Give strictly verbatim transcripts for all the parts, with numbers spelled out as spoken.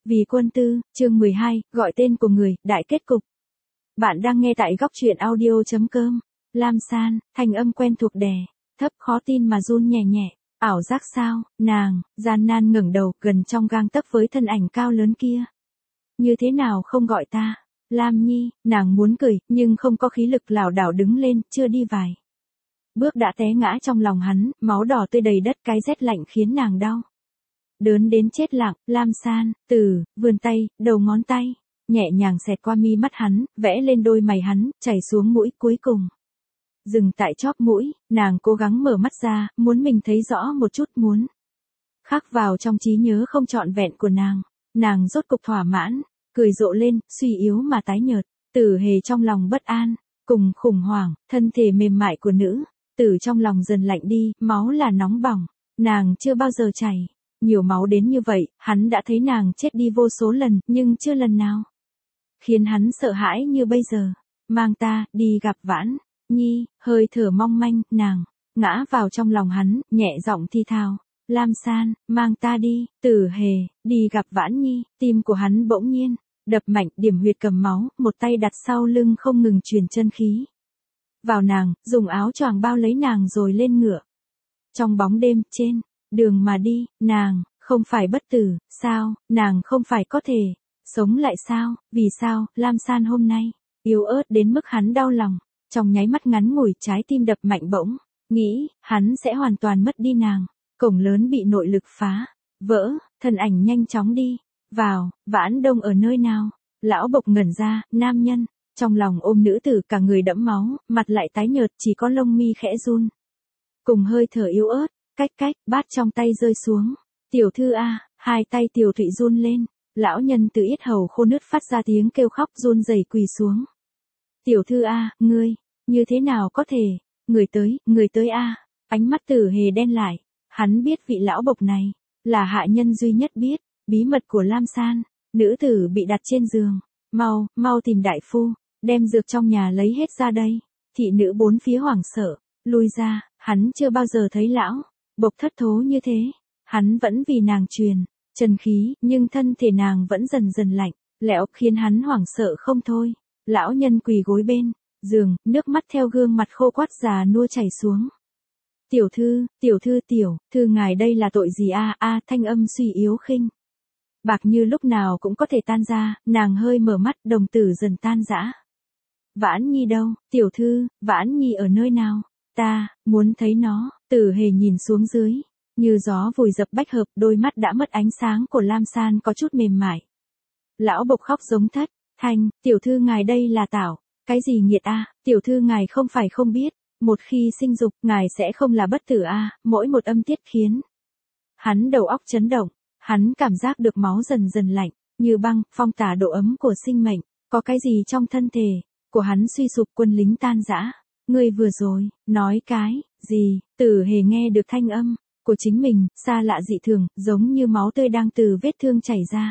Vì quân tư, chương mười hai, gọi tên của người, đại kết cục. Bạn đang nghe tại góc truyện audio chấm com. Lam San, thanh âm quen thuộc đè, thấp khó tin mà run nhẹ nhẹ. Ảo giác sao? Nàng, gian nan ngẩng đầu, gần trong gang tấc với thân ảnh cao lớn kia. Như thế nào không gọi ta? Lam Nhi, nàng muốn cười, nhưng không có khí lực, lảo đảo đứng lên, chưa đi vài bước đã té ngã trong lòng hắn, máu đỏ tươi đầy đất, cái rét lạnh khiến nàng đau đớn đến chết lặng. Lam San, từ, vươn tay, đầu ngón tay, nhẹ nhàng xẹt qua mi mắt hắn, vẽ lên đôi mày hắn, chảy xuống mũi, cuối cùng dừng tại chóp mũi. Nàng cố gắng mở mắt ra, muốn mình thấy rõ một chút, muốn khắc vào trong trí nhớ không trọn vẹn của nàng. Nàng rốt cục thỏa mãn, cười rộ lên, suy yếu mà tái nhợt. Tử Hề trong lòng bất an, cùng khủng hoảng, thân thể mềm mại của nữ tử trong lòng dần lạnh đi, máu là nóng bỏng, nàng chưa bao giờ chảy nhiều máu đến như vậy. Hắn đã thấy nàng chết đi vô số lần, nhưng chưa lần nào khiến hắn sợ hãi như bây giờ. Mang ta đi gặp Vãn Nhi. Hơi thở mong manh, nàng ngã vào trong lòng hắn, nhẹ giọng thi thào. Lam San, mang ta đi. Tử Hề, đi gặp Vãn Nhi. Tim của hắn bỗng nhiên đập mạnh, điểm huyệt cầm máu, một tay đặt sau lưng không ngừng truyền chân khí vào nàng, dùng áo choàng bao lấy nàng rồi lên ngựa. Trong bóng đêm, trên đường mà đi, nàng không phải bất tử, sao? Nàng không phải có thể sống lại sao? Vì sao? Lam San hôm nay yếu ớt đến mức hắn đau lòng. Trong nháy mắt ngắn ngủi, trái tim đập mạnh, bỗng nghĩ hắn sẽ hoàn toàn mất đi nàng. Cổng lớn bị nội lực phá vỡ, thân ảnh nhanh chóng đi vào. Vãn Đông ở nơi nào? Lão Bộc ngẩn ra, nam nhân trong lòng ôm nữ tử, cả người đẫm máu, mặt lại tái nhợt, chỉ có lông mi khẽ run cùng hơi thở yếu ớt. Cách cách, bát trong tay rơi xuống. Tiểu thư a. Hai tay Tiểu Thụy run lên. Lão nhân từ yết hầu khô nứt phát ra tiếng kêu khóc run rẩy quỳ xuống. Tiểu thư a, ngươi, như thế nào có thể? Người tới, người tới a. Ánh mắt Tử Hề đen lại. Hắn biết vị lão bộc này là hạ nhân duy nhất biết bí mật của Lam San. Nữ tử bị đặt trên giường. Mau, mau tìm đại phu, đem dược trong nhà lấy hết ra đây. Thị nữ bốn phía hoảng sợ lui ra. Hắn chưa bao giờ thấy lão bộc thất thố như thế. Hắn vẫn vì nàng truyền chân khí, nhưng thân thể nàng vẫn dần dần lạnh lẽo, khiến hắn hoảng sợ không thôi. Lão nhân quỳ gối bên giường, nước mắt theo gương mặt khô quắt già nua chảy xuống. Tiểu thư, tiểu thư, tiểu thư ngài đây là tội gì a? A, thanh âm suy yếu khinh bạc như lúc nào cũng có thể tan ra. Nàng hơi mở mắt, đồng tử dần tan rã. Vãn Nhi đâu? Tiểu thư, Vãn Nhi ở nơi nào? Ta muốn thấy nó. Tử Hề nhìn xuống dưới, như gió vùi dập bách hợp, đôi mắt đã mất ánh sáng của Lam San có chút mềm mại. Lão Bộc khóc giống thất thanh. Tiểu thư ngài đây là tảo cái gì nghiệt a? Tiểu thư ngài không phải không biết, một khi sinh dục, ngài sẽ không là bất tử a? Mỗi một âm tiết khiến hắn đầu óc chấn động. Hắn cảm giác được máu dần dần lạnh như băng, phong tả độ ấm của sinh mệnh. Có cái gì trong thân thể của hắn suy sụp, quân lính tan rã. Ngươi vừa rồi nói cái gì? Tử Hề nghe được thanh âm của chính mình, xa lạ dị thường, giống như máu tươi đang từ vết thương chảy ra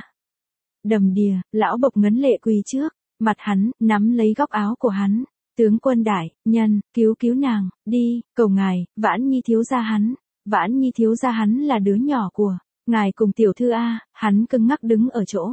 đầm đìa. Lão Bộc ngấn lệ quỳ trước mặt hắn, nắm lấy góc áo của hắn. Tướng quân đại nhân, cứu cứu nàng đi, cầu ngài. Vãn Nhi thiếu gia hắn, Vãn Nhi thiếu gia hắn là đứa nhỏ của ngài cùng tiểu thư a. Hắn cứng ngắc đứng ở chỗ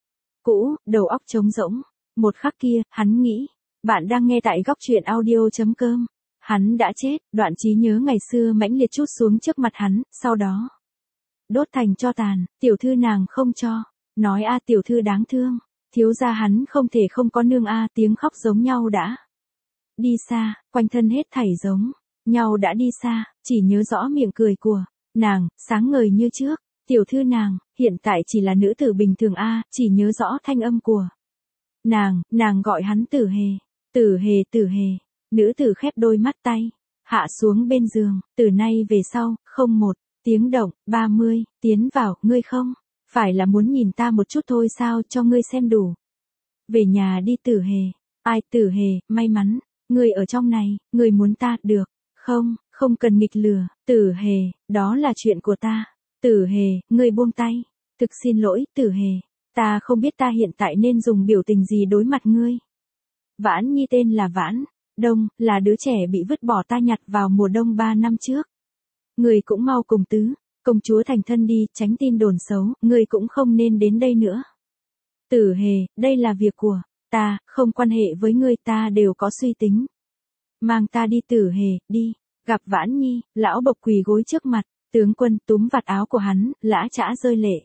cũ, đầu óc trống rỗng. Một khắc kia, hắn nghĩ. Bạn đang nghe tại góc truyện audio chấm com. Hắn đã chết. Đoạn trí nhớ ngày xưa mãnh liệt trút xuống trước mặt hắn, sau đó đốt thành tro tàn. Tiểu thư nàng không cho nói a. Tiểu thư đáng thương, thiếu gia hắn không thể không có nương a. Tiếng khóc giống nhau đã đi xa, quanh thân hết thảy giống nhau đã đi xa, chỉ nhớ rõ miệng cười của nàng sáng ngời như trước. Tiểu thư nàng hiện tại chỉ là nữ tử bình thường a. Chỉ nhớ rõ thanh âm của nàng, nàng gọi hắn Tử Hề. Tử Hề, Tử Hề. Nữ tử khép đôi mắt, tay hạ xuống bên giường. Từ nay về sau, không một tiếng động. ba mươi, tiến vào. Ngươi không phải là muốn nhìn ta một chút thôi sao? Cho ngươi xem đủ. Về nhà đi Tử Hề. Ai? Tử Hề, may mắn ngươi ở trong này. Ngươi muốn ta, được không? Không cần nghịch lừa. Tử Hề, đó là chuyện của ta. Tử Hề, ngươi buông tay. Thực xin lỗi, Tử Hề. Ta không biết ta hiện tại nên dùng biểu tình gì đối mặt ngươi. Vãn Nhi tên là Vãn Đông, là đứa trẻ bị vứt bỏ ta nhặt vào mùa đông ba năm trước. Ngươi cũng mau cùng tứ công chúa thành thân đi, tránh tin đồn xấu. Ngươi cũng không nên đến đây nữa. Tử Hề, đây là việc của ta, không quan hệ với ngươi, ta đều có suy tính. Mang ta đi Tử Hề, đi. Gặp Vãn Nhi, lão Bộc quỳ gối trước mặt, tướng quân túm vạt áo của hắn, lã chã rơi lệ.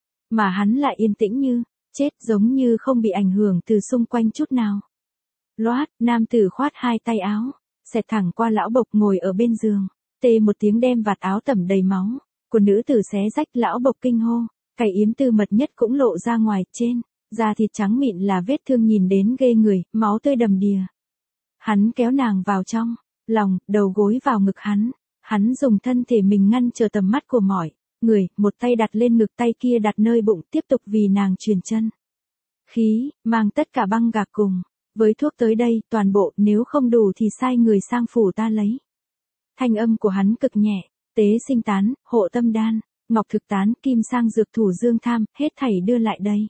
Mà hắn lại yên tĩnh như, chết, giống như không bị ảnh hưởng từ xung quanh chút nào. Loát, nam tử khoát hai tay áo, xẹt thẳng qua lão Bộc ngồi ở bên giường, tê một tiếng đem vạt áo tẩm đầy máu, của nữ tử xé rách. Lão Bộc kinh hô, cái yếm tư mật nhất cũng lộ ra ngoài, trên da thịt trắng mịn là vết thương nhìn đến ghê người, máu tươi đầm đìa. Hắn kéo nàng vào trong lòng, đầu gối vào ngực hắn, hắn dùng thân thể mình ngăn trở tầm mắt của mọi người, một tay đặt lên ngực, tay kia đặt nơi bụng, tiếp tục vì nàng truyền chân khí, mang tất cả băng gạc cùng với thuốc tới đây, toàn bộ, nếu không đủ thì sai người sang phủ ta lấy. Thanh âm của hắn cực nhẹ, tế sinh tán, hộ tâm đan, ngọc thực tán, kim sang dược thủ dương tham, hết thảy đưa lại đây.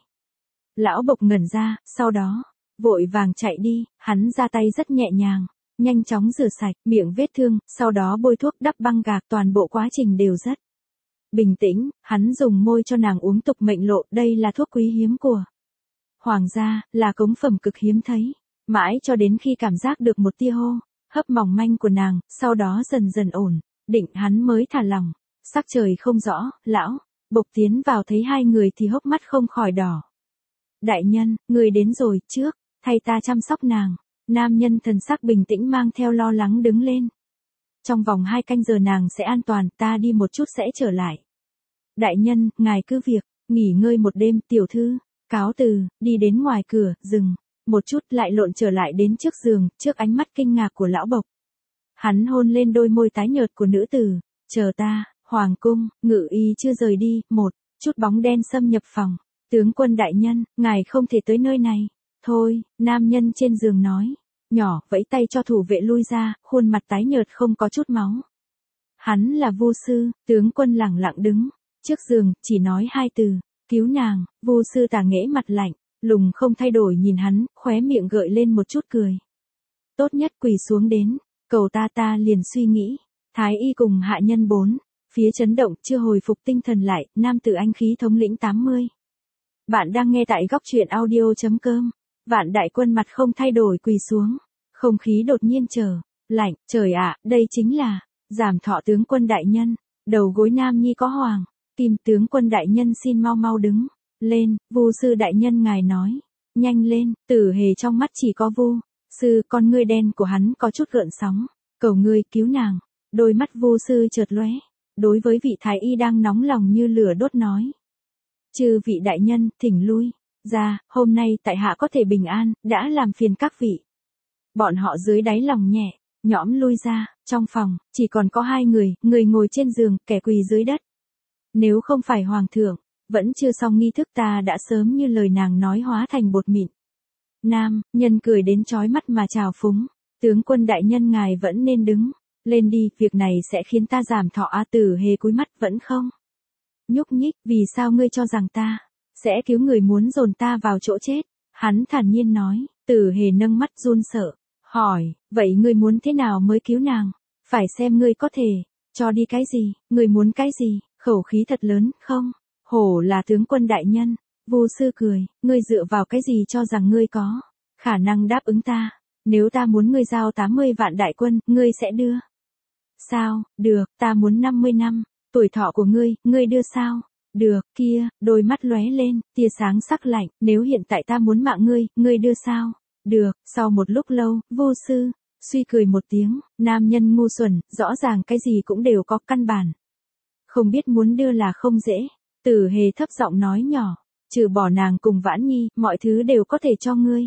Lão Bộc ngẩn ra, sau đó vội vàng chạy đi, hắn ra tay rất nhẹ nhàng, nhanh chóng rửa sạch miệng vết thương, sau đó bôi thuốc đắp băng gạc, toàn bộ quá trình đều rất bình tĩnh. Hắn dùng môi cho nàng uống tục mệnh lộ, đây là thuốc quý hiếm của hoàng gia, là cống phẩm cực hiếm thấy. Mãi cho đến khi cảm giác được một tia hô hấp mỏng manh của nàng, sau đó dần dần ổn định, hắn mới thả lỏng. Sắc trời không rõ, lão Bộc tiến vào thấy hai người thì hốc mắt không khỏi đỏ. Đại nhân, người đến rồi, trước thay ta chăm sóc nàng. Nam nhân thần sắc bình tĩnh mang theo lo lắng đứng lên. Trong vòng hai canh giờ nàng sẽ an toàn, ta đi một chút sẽ trở lại. Đại nhân, ngài cứ việc nghỉ ngơi một đêm. Tiểu thư cáo từ, đi đến ngoài cửa, dừng một chút, lại lộn trở lại đến trước giường, trước ánh mắt kinh ngạc của lão Bộc. Hắn hôn lên đôi môi tái nhợt của nữ tử. Chờ ta. Hoàng cung, ngự y chưa rời đi, một chút bóng đen xâm nhập phòng. Tướng quân đại nhân, ngài không thể tới nơi này. Thôi, nam nhân trên giường nói nhỏ, vẫy tay cho thủ vệ lui ra, khuôn mặt tái nhợt không có chút máu. Hắn là Vu sư. Tướng quân lẳng lặng đứng trước giường, chỉ nói hai từ, cứu nàng. Vu sư tà nghễ mặt lạnh lùng không thay đổi nhìn hắn, khóe miệng gợi lên một chút cười. Tốt nhất quỳ xuống đến cầu ta. Ta liền suy nghĩ. Thái y cùng hạ nhân bốn phía chấn động, chưa hồi phục tinh thần lại. Nam tử anh khí thống lĩnh tám mươi. Bạn đang nghe tại góc truyện audio chấm com. Vạn đại quân mặt không thay đổi quỳ xuống. Không khí đột nhiên trở lạnh. Trời ạ, đây chính là giảm thọ tướng quân đại nhân. Đầu gối nam nhi có hoàng kim. Tướng quân đại nhân xin mau mau đứng lên. Vu sư đại nhân ngài nói nhanh lên. Tử Hề trong mắt chỉ có Vu sư, con ngươi đen của hắn có chút gợn sóng. Cầu ngươi cứu nàng. Đôi mắt Vu sư chợt lóe, đối với vị thái y đang nóng lòng như lửa đốt nói. Chư vị đại nhân, thỉnh lui ra, hôm nay tại hạ có thể bình an, đã làm phiền các vị. Bọn họ dưới đáy lòng nhẹ nhõm lui ra. Trong phòng chỉ còn có hai người, người ngồi trên giường, kẻ quỳ dưới đất. Nếu không phải hoàng thượng vẫn chưa xong nghi thức, ta đã sớm như lời nàng nói hóa thành bột mịn. Nam nhân cười đến chói mắt mà trào phúng. Tướng quân đại nhân ngài vẫn nên đứng lên đi, việc này sẽ khiến ta giảm thọ. A Tử Hề cúi mắt vẫn không nhúc nhích. Vì sao ngươi cho rằng ta sẽ cứu người, muốn dồn ta vào chỗ chết? Hắn thản nhiên nói. Tử Hề nâng mắt run sợ, hỏi, vậy ngươi muốn thế nào mới cứu nàng? Phải xem ngươi có thể cho đi cái gì, ngươi muốn cái gì? Khẩu khí thật lớn, không hổ là tướng quân đại nhân. Vu sư cười, ngươi dựa vào cái gì cho rằng ngươi có khả năng đáp ứng ta? Nếu ta muốn ngươi giao tám mươi vạn đại quân, ngươi sẽ đưa sao? Được, ta muốn năm mươi năm tuổi thọ của ngươi, ngươi đưa sao? Được, kia, đôi mắt lóe lên tia sáng sắc lạnh, nếu hiện tại ta muốn mạng ngươi, ngươi đưa sao? Được. Sau một lúc lâu, Vu sư suy cười một tiếng. Nam nhân ngu xuẩn, rõ ràng cái gì cũng đều có căn bản. Không biết muốn đưa là không dễ. Tử Hề thấp giọng nói nhỏ, trừ bỏ nàng cùng Vãn Nhi, mọi thứ đều có thể cho ngươi.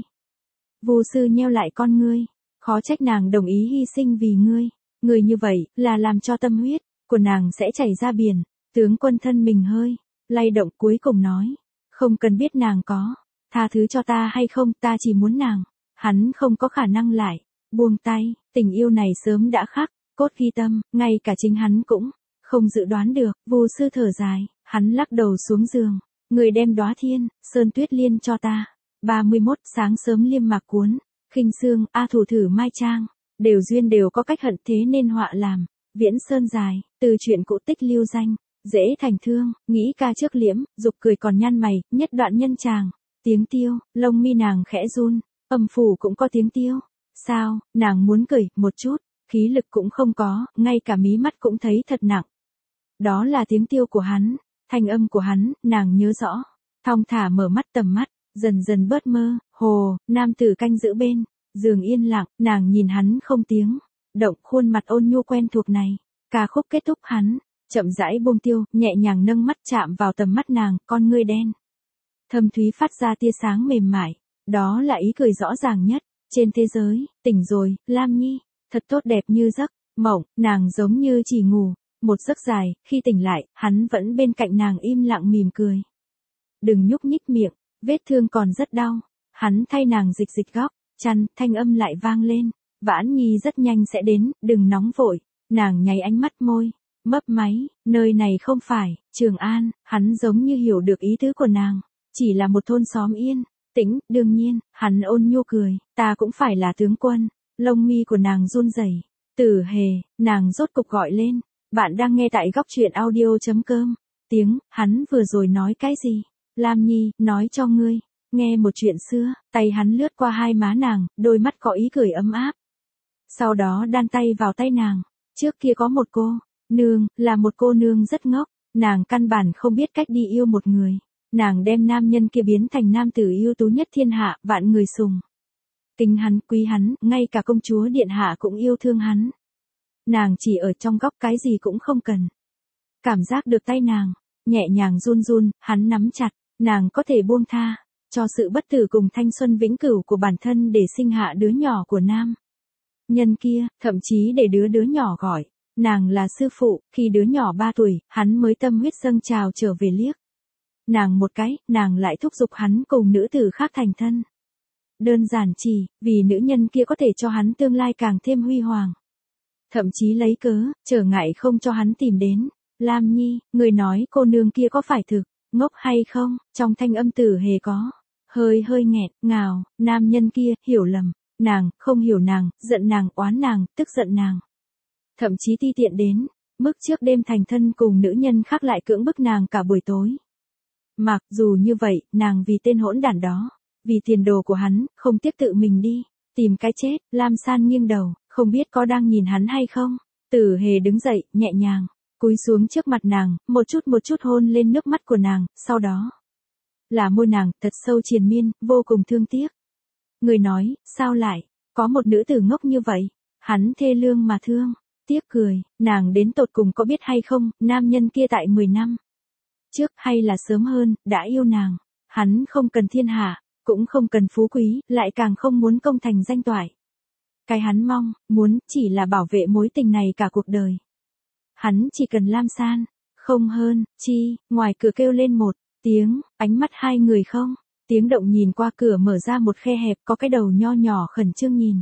Vu sư nheo lại con ngươi, khó trách nàng đồng ý hy sinh vì ngươi. Ngươi như vậy, là làm cho tâm huyết của nàng sẽ chảy ra biển. Tướng quân thân mình hơi lay động, cuối cùng nói, không cần biết nàng có tha thứ cho ta hay không, ta chỉ muốn nàng. Hắn không có khả năng lại buông tay, tình yêu này sớm đã khắc cốt ghi tâm, ngay cả chính hắn cũng không dự đoán được. Vu sư thở dài, hắn lắc đầu xuống giường. Người đem đóa thiên sơn tuyết liên cho ta. ba mươi mốt Sáng sớm liêm mạc cuốn khinh sương, a thủ thử mai trang, đều duyên đều có cách hận, thế nên họa làm viễn sơn dài. Từ chuyện cũ tích lưu danh, dễ thành thương, nghĩ ca trước liễm, dục cười còn nhăn mày, nhất đoạn nhân chàng. Tiếng tiêu, lông mi nàng khẽ run, âm phủ cũng có tiếng tiêu. Sao, nàng muốn cười, một chút, khí lực cũng không có, ngay cả mí mắt cũng thấy thật nặng. Đó là tiếng tiêu của hắn, thanh âm của hắn, nàng nhớ rõ. Thong thả mở mắt tầm mắt, dần dần bớt mơ, hồ, nam tử canh giữ bên, giường yên lặng, nàng nhìn hắn không tiếng, động khuôn mặt ôn nhu quen thuộc này. Ca khúc kết thúc hắn, chậm rãi buông tiêu, nhẹ nhàng nâng mắt chạm vào tầm mắt nàng, con ngươi đen. Thâm thúy phát ra tia sáng mềm mại, đó là ý cười rõ ràng nhất, trên thế giới, tỉnh rồi, Lam Nhi, thật tốt đẹp như giấc, mộng, nàng giống như chỉ ngủ, một giấc dài, khi tỉnh lại, hắn vẫn bên cạnh nàng im lặng mỉm cười. Đừng nhúc nhích miệng, vết thương còn rất đau, hắn thay nàng dịch dịch góc, chăn, thanh âm lại vang lên, Vãn Nhi rất nhanh sẽ đến, đừng nóng vội, nàng nháy ánh mắt môi, mấp máy, nơi này không phải, Trường An, hắn giống như hiểu được ý tứ của nàng, chỉ là một thôn xóm yên, tĩnh, đương nhiên, hắn ôn nhu cười, ta cũng phải là tướng quân, lông mi của nàng run rẩy. Tử Hề, nàng rốt cục gọi lên, bạn đang nghe tại góc truyện audio.com, tiếng, hắn vừa rồi nói cái gì? Lam Nhi, nói cho ngươi, nghe một chuyện xưa, tay hắn lướt qua hai má nàng, đôi mắt có ý cười ấm áp. Sau đó đan tay vào tay nàng, trước kia có một cô, nương, là một cô nương rất ngốc, nàng căn bản không biết cách đi yêu một người. Nàng đem nam nhân kia biến thành nam tử ưu tú nhất thiên hạ, vạn người sùng. Kính hắn, quý hắn, ngay cả công chúa điện hạ cũng yêu thương hắn. Nàng chỉ ở trong góc cái gì cũng không cần. Cảm giác được tay nàng, nhẹ nhàng run run, hắn nắm chặt, nàng có thể buông tha, cho sự bất tử cùng thanh xuân vĩnh cửu của bản thân để sinh hạ đứa nhỏ của nam nhân kia, thậm chí để đứa đứa nhỏ gọi, nàng là sư phụ, khi đứa nhỏ ba tuổi, hắn mới tâm huyết dâng trào trở về liếc. Nàng một cái, nàng lại thúc giục hắn cùng nữ tử khác thành thân. Đơn giản chỉ, vì nữ nhân kia có thể cho hắn tương lai càng thêm huy hoàng. Thậm chí lấy cớ, trở ngại không cho hắn tìm đến. Lam Nhi, người nói cô nương kia có phải thực, ngốc hay không, trong thanh âm Tử Hề có. Hơi hơi nghẹn, ngào, nam nhân kia, hiểu lầm, nàng, không hiểu nàng, giận nàng, oán nàng, tức giận nàng. Thậm chí ti tiện đến, mức trước đêm thành thân cùng nữ nhân khác lại cưỡng bức nàng cả buổi tối. Mặc dù như vậy, nàng vì tên hỗn đản đó, vì tiền đồ của hắn, không tiếc tự mình đi, tìm cái chết. Lam San nghiêng đầu, không biết có đang nhìn hắn hay không. Tử Hề đứng dậy, nhẹ nhàng, cúi xuống trước mặt nàng, một chút một chút hôn lên nước mắt của nàng, sau đó là môi nàng, thật sâu triền miên, vô cùng thương tiếc. Người nói, sao lại, có một nữ tử ngốc như vậy, hắn thê lương mà thương, tiếc cười, nàng đến tột cùng có biết hay không, nam nhân kia tại mười năm trước hay là sớm hơn, đã yêu nàng, hắn không cần thiên hạ, cũng không cần phú quý, lại càng không muốn công thành danh toại. Cái hắn mong, muốn, chỉ là bảo vệ mối tình này cả cuộc đời. Hắn chỉ cần Lam San, không hơn, chi, ngoài cửa kêu lên một tiếng, ánh mắt hai người không, tiếng động nhìn qua cửa mở ra một khe hẹp có cái đầu nho nhỏ khẩn trương nhìn.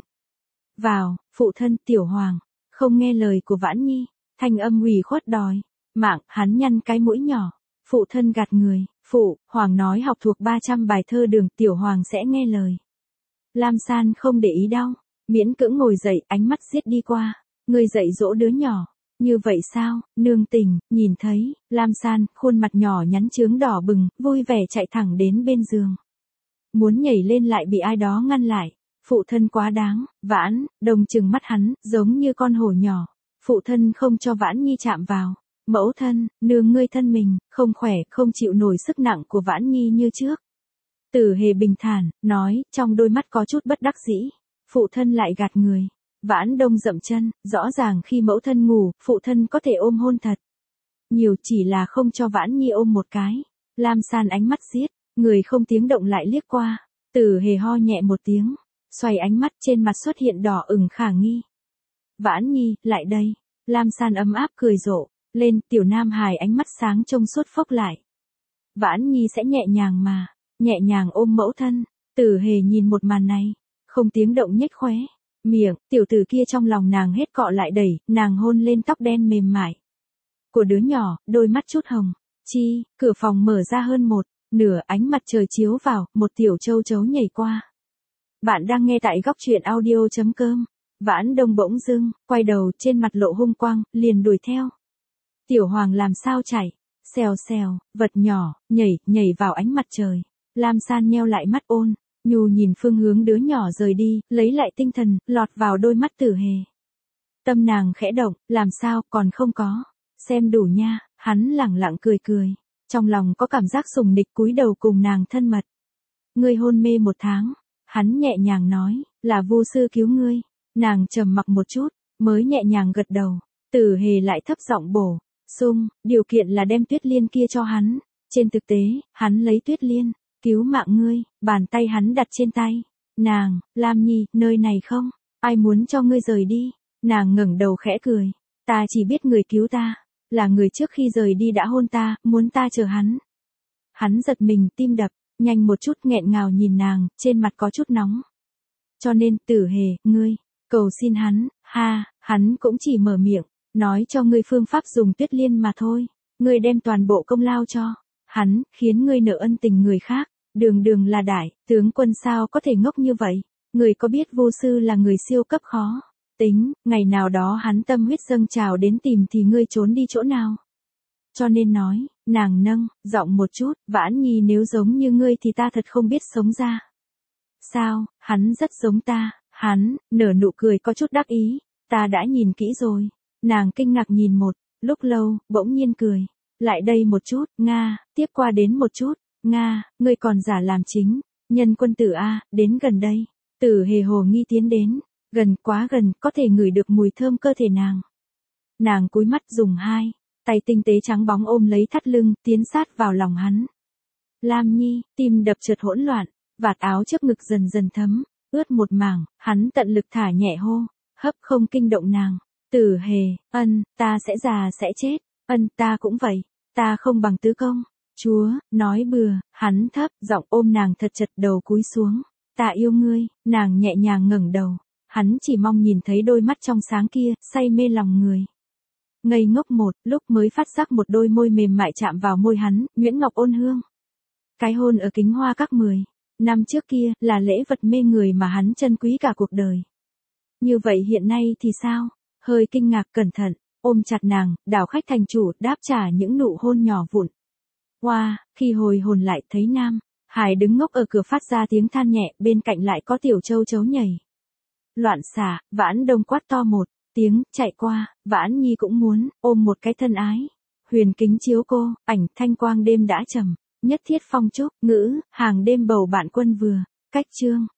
Vào, phụ thân, Tiểu Hoàng, không nghe lời của Vãn Nhi, thanh âm ủy khuất đòi, mạng, hắn nhăn cái mũi nhỏ. Phụ thân gạt người, phụ, Hoàng nói học thuộc ba trăm bài thơ đường, Tiểu Hoàng sẽ nghe lời. Lam San không để ý đau, miễn cưỡng ngồi dậy, ánh mắt giết đi qua, người dạy dỗ đứa nhỏ, như vậy sao, nương tình, nhìn thấy, Lam San, khuôn mặt nhỏ nhắn chướng đỏ bừng, vui vẻ chạy thẳng đến bên giường. Muốn nhảy lên lại bị ai đó ngăn lại, phụ thân quá đáng, Vãn, đồng chừng mắt hắn, giống như con hổ nhỏ, phụ thân không cho Vãn Nhi chạm vào. Mẫu thân, nương ngươi thân mình, không khỏe, không chịu nổi sức nặng của Vãn Nhi như trước. Tử Hề bình thản, nói, trong đôi mắt có chút bất đắc dĩ. Phụ thân lại gạt người. Vãn Đông dậm chân, rõ ràng khi mẫu thân ngủ, phụ thân có thể ôm hôn thật nhiều, chỉ là không cho Vãn Nhi ôm một cái. Lam San ánh mắt giết, người không tiếng động lại liếc qua. Tử Hề ho nhẹ một tiếng, xoay ánh mắt, trên mặt xuất hiện đỏ ửng khả nghi. Vãn Nhi, lại đây. Lam San ấm áp cười rộ. Lên, Tiểu Nam Hài ánh mắt sáng trông suốt phốc lại. Vãn Nhi sẽ nhẹ nhàng mà, nhẹ nhàng ôm mẫu thân. Tử Hề nhìn một màn này, không tiếng động nhếch khóe miệng, tiểu tử kia trong lòng nàng hết cọ lại đẩy, nàng hôn lên tóc đen mềm mại của đứa nhỏ, đôi mắt chút hồng. Chi, cửa phòng mở ra hơn một nửa, ánh mặt trời chiếu vào, một tiểu châu chấu nhảy qua. Bạn đang nghe tại góc truyện audio.com. Vãn Đông bỗng dưng quay đầu, trên mặt lộ hung quang, liền đuổi theo. Tiểu Hoàng làm sao chạy, xèo xèo, vật nhỏ, nhảy, nhảy vào ánh mặt trời. Lam San nheo lại mắt ôn, nhu nhìn phương hướng đứa nhỏ rời đi, lấy lại tinh thần, lọt vào đôi mắt Tử Hề. Tâm nàng khẽ động, làm sao, còn không có. Xem đủ nha, hắn lẳng lặng cười cười. Trong lòng có cảm giác sùng địch cúi đầu cùng nàng thân mật. Ngươi hôn mê một tháng. Hắn nhẹ nhàng nói, là Vu sư cứu ngươi. Nàng trầm mặc một chút, mới nhẹ nhàng gật đầu. Tử Hề lại thấp giọng bổ sung, điều kiện là đem Tuyết Liên kia cho hắn. Trên thực tế, hắn lấy Tuyết Liên, cứu mạng ngươi. Bàn tay hắn đặt trên tay. Nàng, Lam Nhi, nơi này không? Ai muốn cho ngươi rời đi? Nàng ngẩng đầu khẽ cười. Ta chỉ biết người cứu ta. Là người trước khi rời đi đã hôn ta, muốn ta chờ hắn. Hắn giật mình, tim đập, nhanh một chút, nghẹn ngào nhìn nàng, trên mặt có chút nóng. Cho nên, Tử Hề, ngươi, cầu xin hắn, ha, hắn cũng chỉ mở miệng, nói cho ngươi phương pháp dùng Tuyết Liên mà thôi. Ngươi đem toàn bộ công lao cho hắn, khiến ngươi nợ ân tình người khác. Đường đường là đại tướng quân, sao có thể ngốc như vậy? Ngươi có biết Vu sư là người siêu cấp khó tính, ngày nào đó hắn tâm huyết dâng trào đến tìm thì ngươi trốn đi chỗ nào? Cho nên nói, nàng nâng giọng một chút, Vãn Nhi nếu giống như ngươi thì ta thật không biết sống ra. Sao, hắn rất giống ta. Hắn nở nụ cười có chút đắc ý. Ta đã nhìn kỹ rồi. Nàng kinh ngạc nhìn một lúc lâu, bỗng nhiên cười. Lại đây một chút, Nga, tiếp qua đến một chút, Nga, ngươi còn giả làm chính. Nhân quân tử a, đến gần đây. Tử Hề hồ nghi tiến đến. Gần, quá gần, có thể ngửi được mùi thơm cơ thể nàng. Nàng cúi mắt dùng hai tay tinh tế trắng bóng ôm lấy thắt lưng, tiến sát vào lòng hắn. Lam Nhi, tim đập chợt hỗn loạn, vạt áo trước ngực dần dần thấm, ướt một mảng, hắn tận lực thả nhẹ hô, hấp không kinh động nàng. Tử Hề, ân, ta sẽ già sẽ chết, ân, ta cũng vậy, ta không bằng tứ công. Chúa, nói bừa, hắn thấp giọng ôm nàng thật chặt, đầu cúi xuống. Ta yêu ngươi. Nàng nhẹ nhàng ngẩng đầu. Hắn chỉ mong nhìn thấy đôi mắt trong sáng kia, say mê lòng người. Ngây ngốc một lúc mới phát giác một đôi môi mềm mại chạm vào môi hắn, nhuyễn ngọc ôn hương. Cái hôn ở Kính Hoa Các mười năm trước kia, là lễ vật mê người mà hắn trân quý cả cuộc đời. Như vậy hiện nay thì sao? Hơi kinh ngạc, cẩn thận, ôm chặt nàng, đảo khách thành chủ, đáp trả những nụ hôn nhỏ vụn. Hoa, wow, khi hồi hồn lại thấy Nam Hải đứng ngốc ở cửa phát ra tiếng than nhẹ, bên cạnh lại có tiểu châu chấu nhảy. Loạn xả, Vãn Đông quát to một tiếng, chạy qua, Vãn Nhi cũng muốn ôm một cái thân ái. Huyền kính chiếu cô, ảnh thanh quang đêm đã trầm, nhất thiết phong trúc, ngữ, hàng đêm bầu bạn quân vừa, cách chương.